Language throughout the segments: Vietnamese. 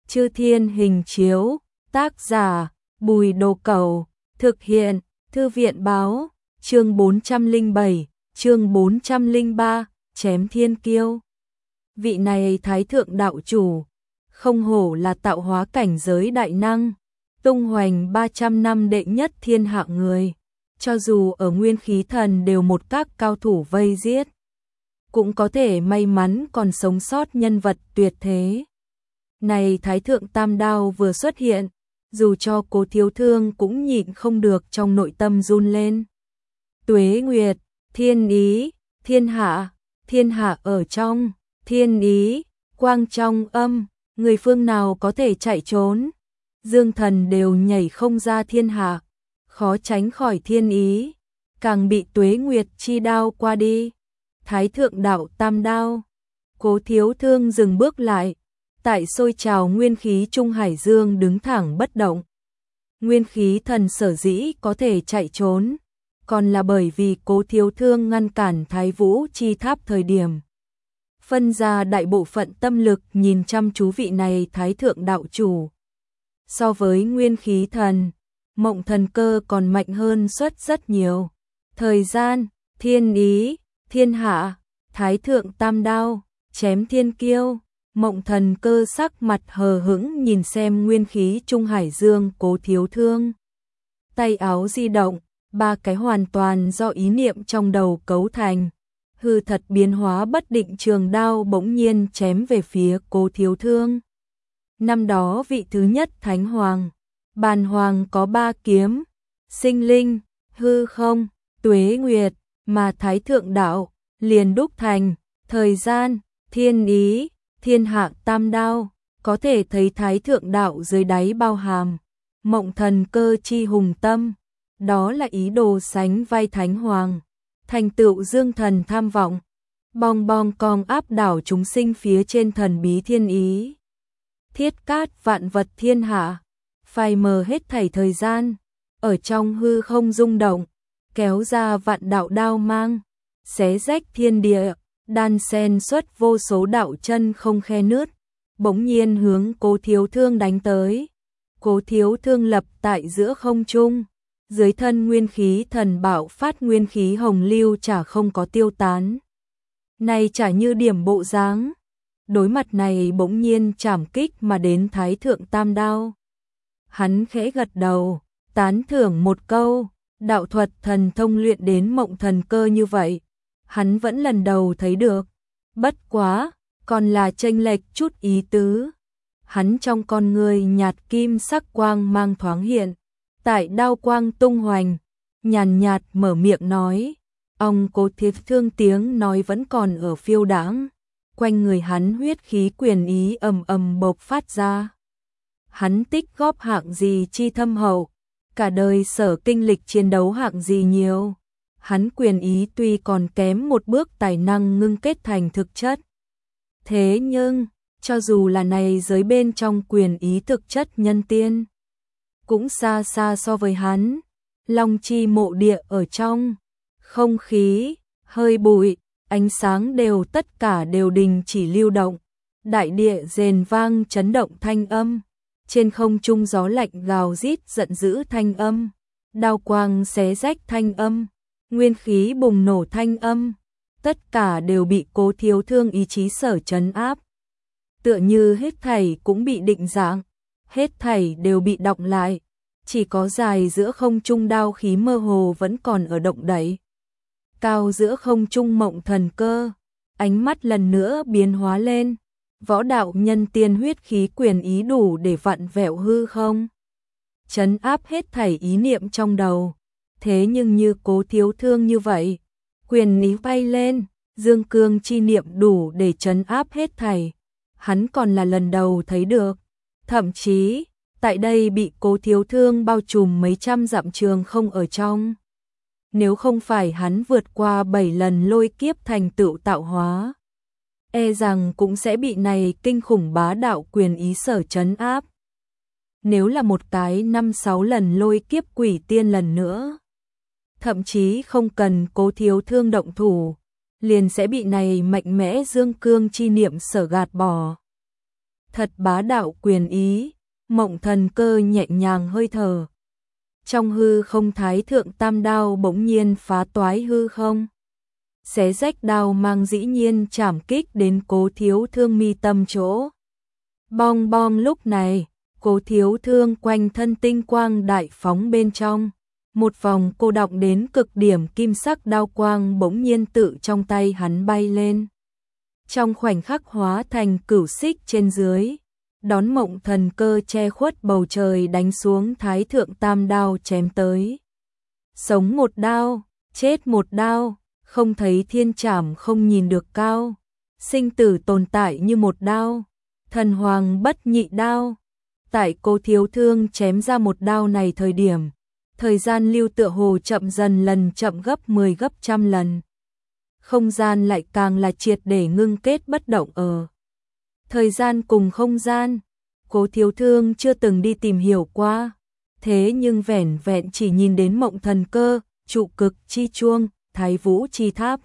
Chư Thiên Hình Chiếu, tác giả, Bùi Đồ Cẩu, thực hiện, Thư viện báo, chương 407, chương 403, chém thiên kiêu. Vị này Thái Thượng Đạo Chủ, không hổ là tạo hóa cảnh giới đại năng, tung hoành 300 năm đệ nhất thiên hạ người, cho dù ở Nguyên Khí Thần đều một các cao thủ vây giết, cũng có thể may mắn còn sống sót nhân vật tuyệt thế. Này Thái Thượng Tam Đao vừa xuất hiện, dù cho Cố Thiếu Thương cũng nhịn không được trong nội tâm run lên. Tuế Nguyệt, thiên ý, thiên hạ ở trong, thiên ý, quang trong âm, người phương nào có thể chạy trốn. Dương thần đều nhảy không ra thiên hạ, khó tránh khỏi thiên ý, càng bị Tuế Nguyệt chi đao qua đi. Thái Thượng Đạo Tam Đao, Cố Thiếu Thương dừng bước lại, tại sôi trào nguyên khí trung hải dương đứng thẳng bất động. Nguyên Khí Thần sở dĩ có thể chạy trốn, còn là bởi vì Cố Thiếu Thương ngăn cản Thái Vũ chi tháp thời điểm. Phân ra đại bộ phận tâm lực nhìn chăm chú vị này Thái Thượng Đạo Chủ. So với Nguyên Khí Thần, Mộng Thần Cơ còn mạnh hơn suất rất nhiều. Thời gian, thiên ý, thiên hạ, Thái Thượng Tam Đao, chém thiên kiêu. Mộng Thần Cơ sắc mặt hờ hững nhìn xem nguyên khí trung hải dương Cố Thiếu Thương. Tay áo di động, ba cái hoàn toàn do ý niệm trong đầu cấu thành. Hư thật biến hóa bất định trường đao bỗng nhiên chém về phía Cố Thiếu Thương. Năm đó vị thứ nhất Thánh Hoàng, Bàn Hoàng có ba kiếm, sinh linh, hư không, tuế nguyệt, mà Thái Thượng Đạo liền đúc thành, thời gian, thiên ý, thiên hạ tam đao, có thể thấy Thái Thượng Đạo dưới đáy bao hàm. Mộng Thần Cơ chi hùng tâm, đó là ý đồ sánh vai Thánh Hoàng, thành tựu dương thần tham vọng, bong bong cong áp đảo chúng sinh phía trên thần bí thiên ý. Thiết cát vạn vật thiên hạ, phai mờ hết thảy thời gian, ở trong hư không rung động, kéo ra vạn đạo đao mang, xé rách thiên địa, đan xen xuất vô số đạo chân không khe nứt, bỗng nhiên hướng Cố Thiếu Thương đánh tới. Cố Thiếu Thương lập tại giữa không trung, dưới thân Nguyên Khí Thần bạo phát nguyên khí hồng lưu chả không có tiêu tán. Này chả như điểm bộ dáng. Đối mặt này bỗng nhiên chảm kích mà đến Thái Thượng Tam Đao. Hắn khẽ gật đầu, tán thưởng một câu, đạo thuật thần thông luyện đến Mộng Thần Cơ như vậy, hắn vẫn lần đầu thấy được. Bất quá, còn là chênh lệch chút ý tứ. Hắn trong con người nhạt kim sắc quang mang thoáng hiện, tại đao quang tung hoành, nhàn nhạt mở miệng nói. Ông Cố Thiếu Thương tiếng nói vẫn còn ở phiêu đãng, quanh người hắn huyết khí quyền ý ầm ầm bộc phát ra. Hắn tích góp hạng gì chi thâm hậu, cả đời sở kinh lịch chiến đấu hạng gì nhiều. Hắn quyền ý tuy còn kém một bước tài năng ngưng kết thành thực chất. Thế nhưng, cho dù là này giới bên trong quyền ý thực chất nhân tiên, cũng xa xa so với hắn. Long chi mộ địa ở trong, không khí, hơi bụi, ánh sáng đều tất cả đều đình chỉ lưu động. Đại địa rền vang chấn động thanh âm, trên không trung gió lạnh gào rít giận dữ thanh âm, đao quang xé rách thanh âm, nguyên khí bùng nổ thanh âm, tất cả đều bị Cố Thiếu Thương ý chí sở trấn áp. Tựa như hết thảy cũng bị định dạng, hết thảy đều bị đọng lại, chỉ có dài giữa không trung đao khí mơ hồ vẫn còn ở động đậy. Cao giữa không trung Mộng Thần Cơ, ánh mắt lần nữa biến hóa lên, võ đạo nhân tiên huyết khí quyền ý đủ để vặn vẹo hư không, trấn áp hết thảy ý niệm trong đầu. Thế nhưng như Cố Thiếu Thương như vậy, quyền ý bay lên, dương cương chi niệm đủ để trấn áp hết thảy, hắn còn là lần đầu thấy được. Thậm chí, tại đây bị Cố Thiếu Thương bao trùm mấy trăm dặm trường không ở trong. Nếu không phải hắn vượt qua 7 lần lôi kiếp thành tựu tạo hóa, e rằng cũng sẽ bị này kinh khủng bá đạo quyền ý sở trấn áp. Nếu là một cái 5-6 lần lôi kiếp quỷ tiên lần nữa, thậm chí không cần Cố Thiếu Thương động thủ, liền sẽ bị này mạnh mẽ dương cương chi niệm sở gạt bỏ. thật bá đạo quyền ý, Mộng Thần Cơ nhẹ nhàng hơi thở. Trong hư không Thái thượng tam đao bỗng nhiên phá toái hư không. Xé rách đao mang dĩ nhiên chảm kích đến Cố Thiếu Thương mi tâm chỗ. Bong bong lúc này, Cố Thiếu Thương quanh thân tinh quang đại phóng bên trong. Một vòng cô đọng đến cực điểm kim sắc đao quang bỗng nhiên tự trong tay hắn bay lên. Trong khoảnh khắc hóa thành cửu xích trên dưới, đón Mộng Thần Cơ che khuất bầu trời đánh xuống Thái thượng tam đao chém tới. Sống một đao, chết một đao, không thấy thiên trảm không nhìn được cao. Sinh tử tồn tại như một đao, thần hoàng bất nhị đao. Tại Cố Thiếu Thương chém ra một đao này thời điểm, thời gian lưu tựa hồ chậm dần lần chậm gấp 10 gấp trăm lần. Không gian lại càng là triệt để ngưng kết bất động ở. Thời gian cùng không gian, Cố Thiếu Thương chưa từng đi tìm hiểu qua. Thế nhưng vẻn vẹn chỉ nhìn đến Mộng Thần Cơ, trụ cực chi chuông, Thái Vũ chi tháp.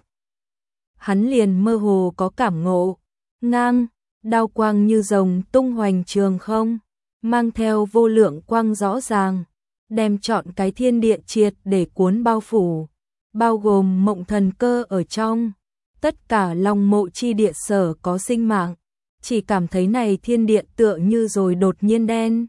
Hắn liền mơ hồ có cảm ngộ, ngang, đao quang như rồng tung hoành trường không, mang theo vô lượng quang rõ ràng, đem trọn cái thiên địa triệt để cuốn bao phủ, bao gồm Mộng Thần Cơ ở trong, tất cả long mộ chi địa sở có sinh mạng, chỉ cảm thấy này thiên địa tựa như rồi đột nhiên đen.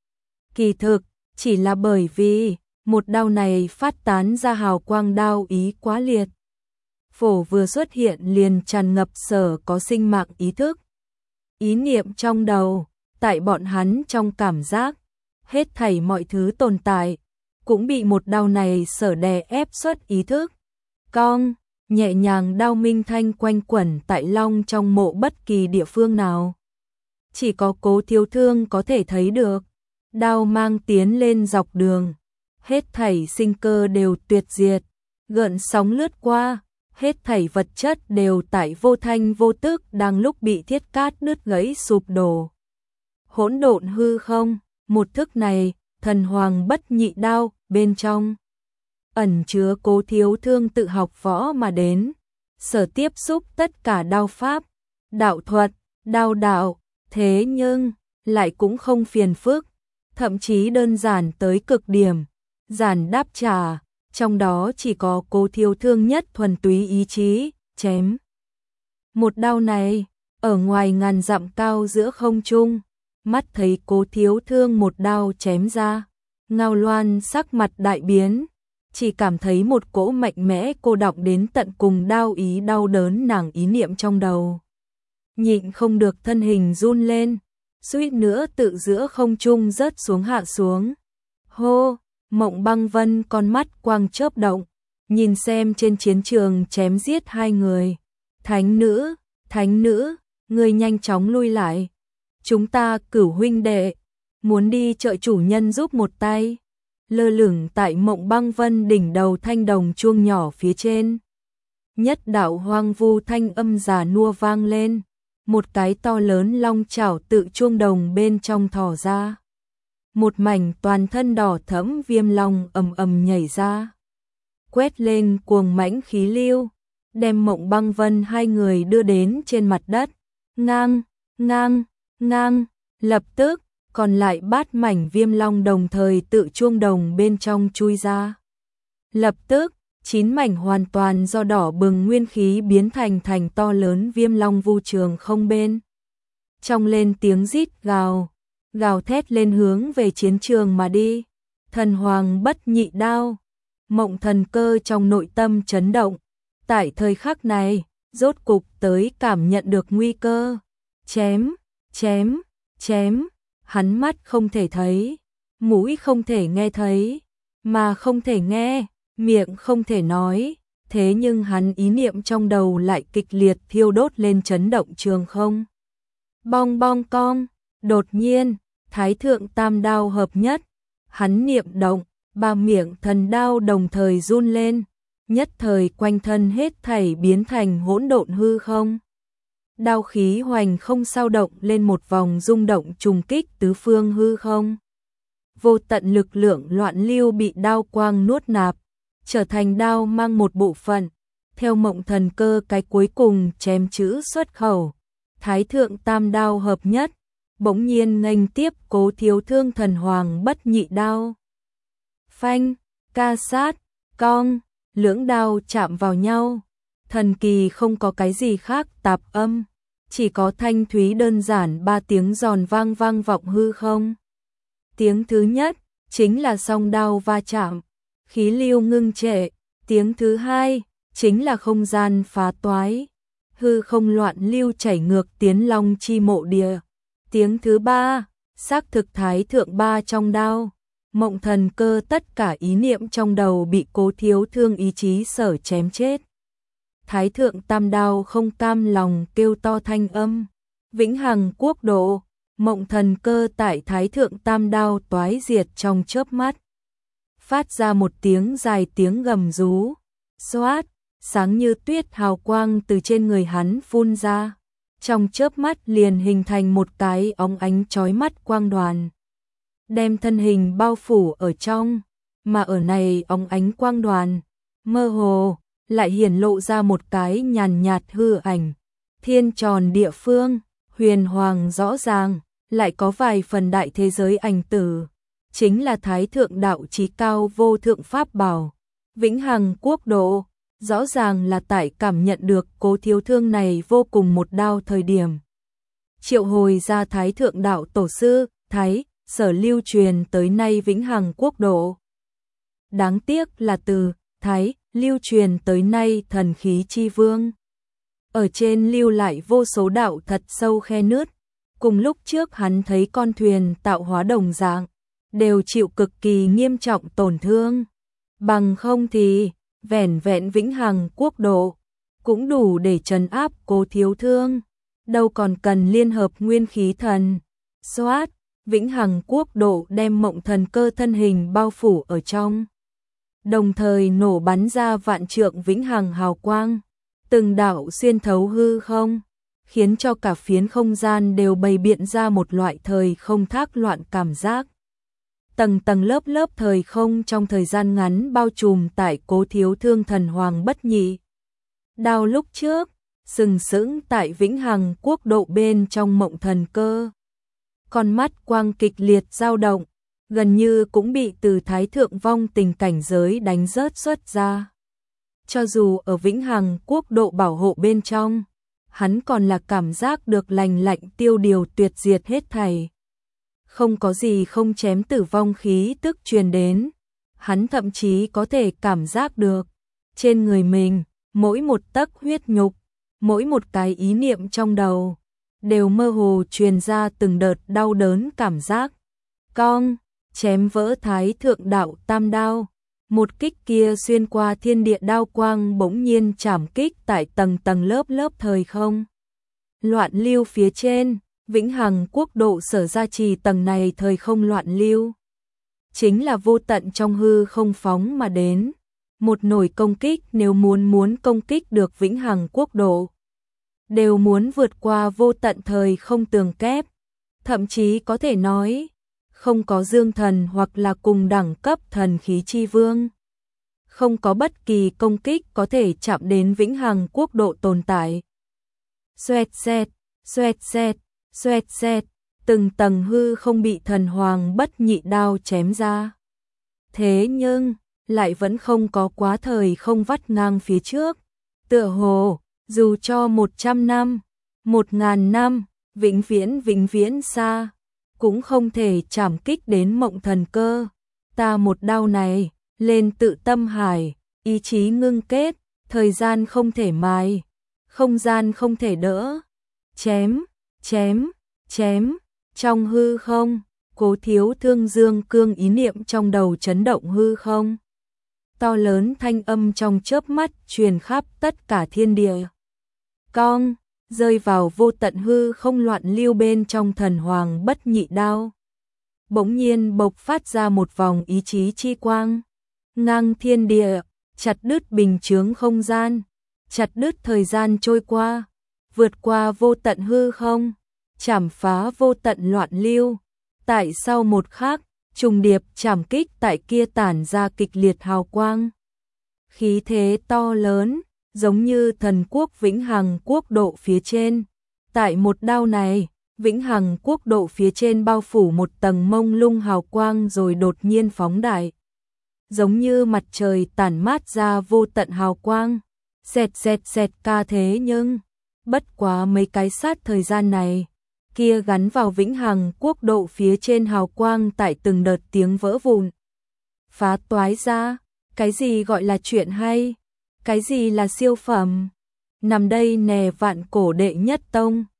Kỳ thực, chỉ là bởi vì, một đao này phát tán ra hào quang đao ý quá liệt. Phổ vừa xuất hiện liền tràn ngập sở có sinh mạng ý thức. Ý niệm trong đầu, tại bọn hắn trong cảm giác, hết thảy mọi thứ tồn tại, cũng bị một đao này sở đè ép xuất ý thức. Cong, nhẹ nhàng đao minh thanh quanh quẩn tại long trong mộ bất kỳ địa phương nào. Chỉ có Cố Thiếu Thương có thể thấy được, đao mang tiến lên dọc đường, hết thảy sinh cơ đều tuyệt diệt, gợn sóng lướt qua, hết thảy vật chất đều tại vô thanh vô tức đang lúc bị thiết cát đứt gãy sụp đổ. Hỗn độn hư không, một thức này, thần hoàng bất nhị đao, bên trong ẩn chứa Cố Thiếu Thương tự học võ mà đến, sở tiếp xúc tất cả đao pháp, đạo thuật, đao đạo, thế nhưng lại cũng không phiền phức, thậm chí đơn giản tới cực điểm, giản đáp trả, trong đó chỉ có Cố Thiếu Thương nhất thuần túy ý chí, chém. Một đao này, ở ngoài ngàn dặm cao giữa không trung, mắt thấy Cố Thiếu Thương một đao chém ra, Ngao Loan sắc mặt đại biến, chỉ cảm thấy một cỗ mạnh mẽ cô đọng đến tận cùng đao ý đau đớn nàng ý niệm trong đầu. Nhịn không được thân hình run lên, suýt nữa tự giữa không trung rớt xuống hạ xuống. Hô, Mộng Băng Vân con mắt quang chớp động, nhìn xem trên chiến trường chém giết hai người. Thánh nữ, người nhanh chóng lui lại. Chúng ta Cửu huynh đệ, muốn đi trợ chủ nhân giúp một tay. Lơ lửng tại Mộng Băng Vân đỉnh đầu thanh đồng chuông nhỏ phía trên. Nhất đạo hoang vu thanh âm già nua vang lên, một cái to lớn long chảo tự chuông đồng bên trong thò ra. Một mảnh toàn thân đỏ thẫm viêm long ầm ầm nhảy ra, quét lên cuồng mãnh khí lưu, đem Mộng Băng Vân hai người đưa đến trên mặt đất. Ngang, lập tức, còn lại 8 mảnh viêm long đồng thời tự chuông đồng bên trong chui ra. Lập tức, 9 mảnh hoàn toàn do đỏ bừng nguyên khí biến thành to lớn viêm long vu trường không bên. Trong lên tiếng rít gào thét lên hướng về chiến trường mà đi. Thần hoàng bất nhị đao, Mộng Thần Cơ trong nội tâm chấn động. Tại thời khắc này, rốt cục tới cảm nhận được nguy cơ. Chém, hắn mắt không thể thấy, mũi không thể nghe thấy, mà không thể nghe, miệng không thể nói, thế nhưng hắn ý niệm trong đầu lại kịch liệt thiêu đốt lên chấn động trường không. Bong bong cong, đột nhiên, Thái thượng tam đao hợp nhất, hắn niệm động, 3 miệng thần đao đồng thời run lên, nhất thời quanh thân hết thảy biến thành hỗn độn hư không. Đao khí hoành không sao động lên một vòng rung động trùng kích tứ phương hư không. Vô tận lực lượng loạn lưu bị đao quang nuốt nạp, trở thành đao mang một bộ phận. Theo Mộng Thần Cơ cái cuối cùng chém chữ xuất khẩu, Thái thượng tam đao hợp nhất, bỗng nhiên nghênh tiếp Cố Thiếu Thương thần hoàng bất nhị đao. Phanh, ca sát, cong, lưỡng đao chạm vào nhau. Thần kỳ không có cái gì khác tạp âm, chỉ có thanh thúy đơn giản 3 tiếng giòn vang vang vọng hư không. Tiếng thứ nhất chính là song đao va chạm, khí lưu ngưng trệ. Tiếng thứ hai chính là không gian phá toái, hư không loạn lưu chảy ngược tiến long chi mộ địa. Tiếng thứ ba, xác thực thái thượng ba trong đao. Mộng Thần Cơ tất cả ý niệm trong đầu bị Cố Thiếu Thương ý chí sở chém chết. Thái thượng tam đao không cam lòng kêu to thanh âm. Vĩnh hằng quốc độ, Mộng Thần Cơ tại Thái thượng tam đao toái diệt trong chớp mắt. Phát ra một tiếng dài tiếng gầm rú. Xoát, sáng như tuyết hào quang từ trên người hắn phun ra. Trong chớp mắt liền hình thành một cái óng ánh chói mắt quang đoàn, đem thân hình bao phủ ở trong, mà ở này óng ánh quang đoàn, mơ hồ, lại hiển lộ ra một cái nhàn nhạt hư ảnh, thiên tròn địa phương, huyền hoàng rõ ràng, lại có vài phần đại thế giới ảnh tử, chính là Thái thượng đạo chí cao vô thượng pháp bảo, Vĩnh hằng quốc độ, rõ ràng là tại cảm nhận được Cố Thiếu Thương này vô cùng một đao thời điểm. Triệu hồi ra Thái thượng đạo tổ sư, Thái sở lưu truyền tới nay Vĩnh hằng quốc độ. Đáng tiếc là từ Thái lưu truyền tới nay thần khí chi vương. Ở trên lưu lại vô số đạo thật sâu khe nứt, cùng lúc trước hắn thấy con thuyền tạo hóa đồng dạng, đều chịu cực kỳ nghiêm trọng tổn thương. Bằng không thì, vẻn vẹn Vĩnh hằng quốc độ, cũng đủ để trấn áp Cố Thiếu Thương, đâu còn cần liên hợp nguyên khí thần. Xoát, Vĩnh hằng quốc độ đem Mộng Thần Cơ thân hình bao phủ ở trong, đồng thời nổ bắn ra vạn trượng vĩnh hằng hào quang, từng đạo xuyên thấu hư không, khiến cho cả phiến không gian đều bày biện ra một loại thời không thác loạn cảm giác. Tầng tầng lớp lớp thời không trong thời gian ngắn bao trùm tại Cố Thiếu Thương thần hoàng bất nhị đao lúc trước, sừng sững tại Vĩnh hằng quốc độ bên trong Mộng Thần Cơ. Con mắt quang kịch liệt dao động, gần như cũng bị từ Thái thượng vong tình cảnh giới đánh rớt xuất ra. Cho dù ở Vĩnh hằng quốc độ bảo hộ bên trong, hắn còn là cảm giác được lành lạnh tiêu điều tuyệt diệt hết thảy. Không có gì không chém tử vong khí tức truyền đến, hắn thậm chí có thể cảm giác được trên người mình, mỗi một tấc huyết nhục, mỗi một cái ý niệm trong đầu đều mơ hồ truyền ra từng đợt đau đớn cảm giác. Cong, chém vỡ Thái thượng đạo tam đao, một kích kia xuyên qua thiên địa đao quang bỗng nhiên chảm kích tại tầng tầng lớp lớp thời không. Loạn lưu phía trên, Vĩnh hằng quốc độ sở gia trì tầng này thời không loạn lưu. Chính là vô tận trong hư không phóng mà đến. Một nổi công kích nếu muốn công kích được Vĩnh hằng quốc độ, đều muốn vượt qua vô tận thời không tường kép. Thậm chí có thể nói, không có dương thần hoặc là cùng đẳng cấp thần khí chi vương. Không có bất kỳ công kích có thể chạm đến Vĩnh hằng quốc độ tồn tại. Xoẹt xẹt, xoẹt xẹt, xoẹt xẹt, từng tầng hư không bị thần hoàng bất nhị đao chém ra. Thế nhưng, lại vẫn không có quá thời không vắt ngang phía trước. Tựa hồ, dù cho 100 năm, 1000 năm, vĩnh viễn xa, cũng không thể chảm kích đến Mộng Thần Cơ. Ta một đao này, lên tự tâm hải, ý chí ngưng kết, thời gian không thể mài, không gian không thể đỡ. Chém, chém, chém, trong hư không, Cố Thiếu Thương dương cương ý niệm trong đầu chấn động hư không. To lớn thanh âm trong chớp mắt truyền khắp tất cả thiên địa. Cong, rơi vào vô tận hư không loạn lưu bên trong thần hoàng bất nhị đao. Bỗng nhiên bộc phát ra một vòng ý chí chi quang, ngang thiên địa, chặt đứt bình chướng không gian, chặt đứt thời gian trôi qua, vượt qua vô tận hư không, chảm phá vô tận loạn lưu. Tại sau một khắc, trùng điệp chảm kích tại kia tản ra kịch liệt hào quang. Khí thế to lớn, giống như thần quốc Vĩnh hằng quốc độ phía trên. Tại một đao này, Vĩnh Hằng quốc độ phía trên bao phủ một tầng mông lung hào quang rồi đột nhiên phóng đại. Giống như mặt trời tản mát ra vô tận hào quang. Xẹt xẹt xẹt ca thế nhưng, bất quá mấy cái sát thời gian này, kia gắn vào Vĩnh Hằng quốc độ phía trên hào quang tại từng đợt tiếng vỡ vụn. Phá toái ra, cái gì gọi là chuyện hay? Cái gì là siêu phẩm? Nằm đây nè vạn cổ đệ nhất tông.